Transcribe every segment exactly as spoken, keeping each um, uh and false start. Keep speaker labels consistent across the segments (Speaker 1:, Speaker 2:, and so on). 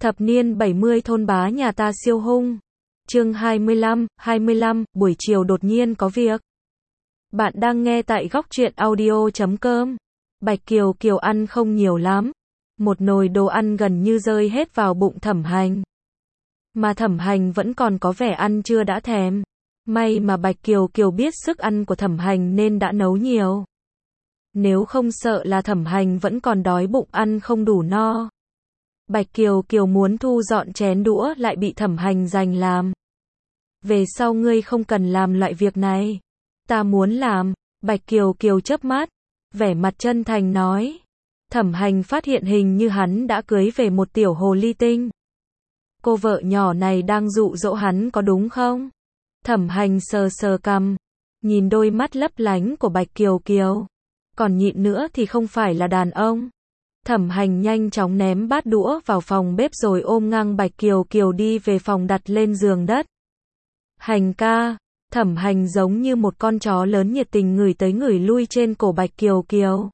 Speaker 1: Thập niên bảy mươi thôn bá nhà ta siêu hung. Chương hai mươi lăm, hai mươi lăm, buổi chiều đột nhiên có việc. Bạn đang nghe tại góc truyện audio chấm com. Bạch Kiều Kiều ăn không nhiều lắm. Một nồi đồ ăn gần như rơi hết vào bụng Thẩm Hành. Mà Thẩm Hành vẫn còn có vẻ ăn chưa đã thèm. May mà Bạch Kiều Kiều biết sức ăn của Thẩm Hành nên đã nấu nhiều. Nếu không sợ là Thẩm Hành vẫn còn đói bụng ăn không đủ no. Bạch Kiều Kiều muốn thu dọn chén đũa lại bị Thẩm Hành giành làm. Về sau ngươi không cần làm loại việc này. Ta muốn làm. Bạch Kiều Kiều chớp mắt, vẻ mặt chân thành nói. Thẩm Hành phát hiện hình như hắn đã cưới về một tiểu hồ ly tinh. Cô vợ nhỏ này đang dụ dỗ hắn có đúng không? Thẩm Hành sờ sờ cằm, nhìn đôi mắt lấp lánh của Bạch Kiều Kiều. Còn nhịn nữa thì không phải là đàn ông. Thẩm Hành nhanh chóng ném bát đũa vào phòng bếp rồi ôm ngang Bạch Kiều Kiều đi về phòng đặt lên giường đất. Hành ca, Thẩm Hành giống như một con chó lớn nhiệt tình ngửi tới ngửi lui trên cổ Bạch Kiều Kiều.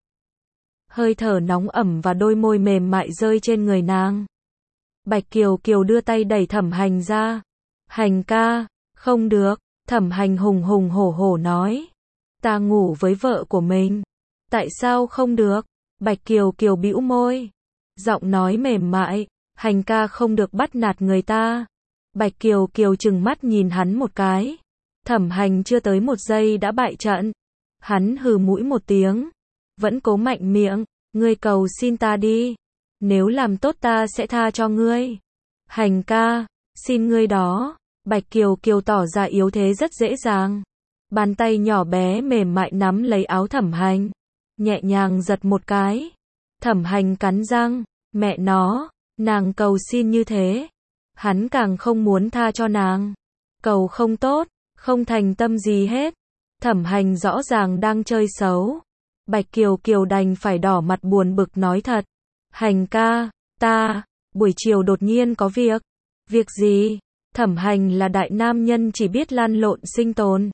Speaker 1: Hơi thở nóng ẩm và đôi môi mềm mại rơi trên người nàng. Bạch Kiều Kiều đưa tay đẩy Thẩm Hành ra. Hành ca, không được, Thẩm Hành hùng hùng hổ hổ nói. Ta ngủ với vợ của mình. Tại sao không được? Bạch Kiều Kiều bĩu môi. Giọng nói mềm mại. Hành ca không được bắt nạt người ta. Bạch Kiều Kiều trừng mắt nhìn hắn một cái. Thẩm Hành chưa tới một giây đã bại trận. Hắn hừ mũi một tiếng. Vẫn cố mạnh miệng. Ngươi cầu xin ta đi. Nếu làm tốt ta sẽ tha cho ngươi. Hành ca, xin ngươi đó. Bạch Kiều Kiều tỏ ra yếu thế rất dễ dàng. Bàn tay nhỏ bé mềm mại nắm lấy áo Thẩm Hành. Nhẹ nhàng giật một cái. Thẩm Hành cắn răng. Mẹ nó, nàng cầu xin như thế. Hắn càng không muốn tha cho nàng. Cầu không tốt, không thành tâm gì hết. Thẩm Hành rõ ràng đang chơi xấu. Bạch Kiều Kiều đành phải đỏ mặt buồn bực nói thật. Hành ca, ta, buổi chiều đột nhiên có việc. Việc gì? Thẩm Hành là đại nam nhân chỉ biết lăn lộn sinh tồn.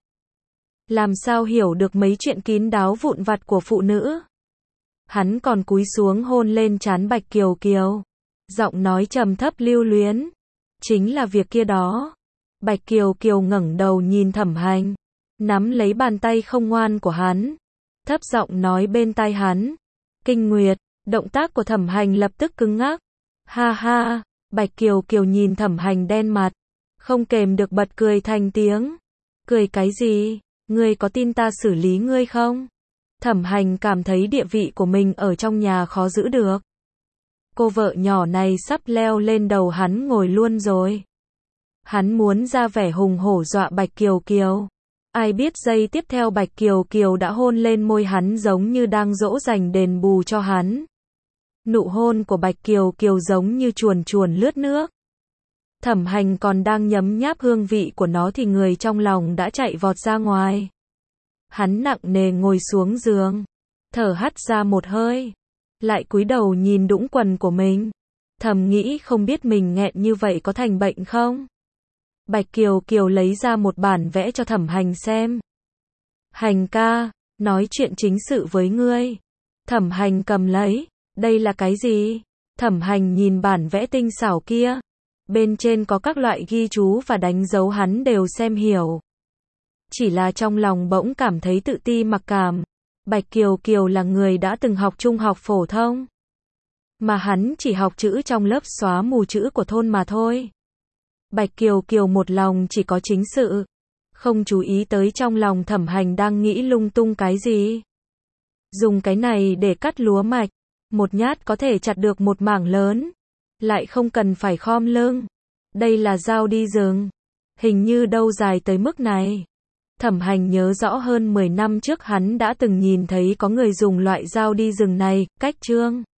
Speaker 1: Làm sao hiểu được mấy chuyện kín đáo vụn vặt của phụ nữ? Hắn còn cúi xuống hôn lên trán Bạch Kiều Kiều. Giọng nói trầm thấp lưu luyến. Chính là việc kia đó. Bạch Kiều Kiều ngẩng đầu nhìn Thẩm Hành. Nắm lấy bàn tay không ngoan của hắn. Thấp giọng nói bên tai hắn. Kinh nguyệt. Động tác của Thẩm Hành lập tức cứng ngắc. Ha ha. Bạch Kiều Kiều nhìn Thẩm Hành đen mặt. Không kềm được bật cười thành tiếng. Cười cái gì? Ngươi có tin ta xử lý ngươi không? Thẩm Hành cảm thấy địa vị của mình ở trong nhà khó giữ được. Cô vợ nhỏ này sắp leo lên đầu hắn ngồi luôn rồi. Hắn muốn ra vẻ hùng hổ dọa Bạch Kiều Kiều. Ai biết giây tiếp theo Bạch Kiều Kiều đã hôn lên môi hắn giống như đang dỗ dành đền bù cho hắn. Nụ hôn của Bạch Kiều Kiều giống như chuồn chuồn lướt nước. Thẩm Hành còn đang nhấm nháp hương vị của nó thì người trong lòng đã chạy vọt ra ngoài. Hắn nặng nề ngồi xuống giường, thở hắt ra một hơi, lại cúi đầu nhìn đũng quần của mình. Thầm nghĩ không biết mình nghẹn như vậy có thành bệnh không? Bạch Kiều Kiều lấy ra một bản vẽ cho Thẩm Hành xem. Hành ca, nói chuyện chính sự với ngươi. Thẩm Hành cầm lấy. Đây là cái gì? Thẩm Hành nhìn bản vẽ tinh xảo kia. Bên trên có các loại ghi chú và đánh dấu hắn đều xem hiểu. Chỉ là trong lòng bỗng cảm thấy tự ti mặc cảm. Bạch Kiều Kiều là người đã từng học trung học phổ thông. Mà hắn chỉ học chữ trong lớp xóa mù chữ của thôn mà thôi. Bạch Kiều Kiều một lòng chỉ có chính sự. Không chú ý tới trong lòng Thẩm Hành đang nghĩ lung tung cái gì. Dùng cái này để cắt lúa mạch. Một nhát có thể chặt được một mảng lớn. Lại không cần phải khom lưng. Đây là dao đi rừng. Hình như đâu dài tới mức này. Thẩm Hành nhớ rõ hơn mười năm trước hắn đã từng nhìn thấy có người dùng loại dao đi rừng này, cách trương.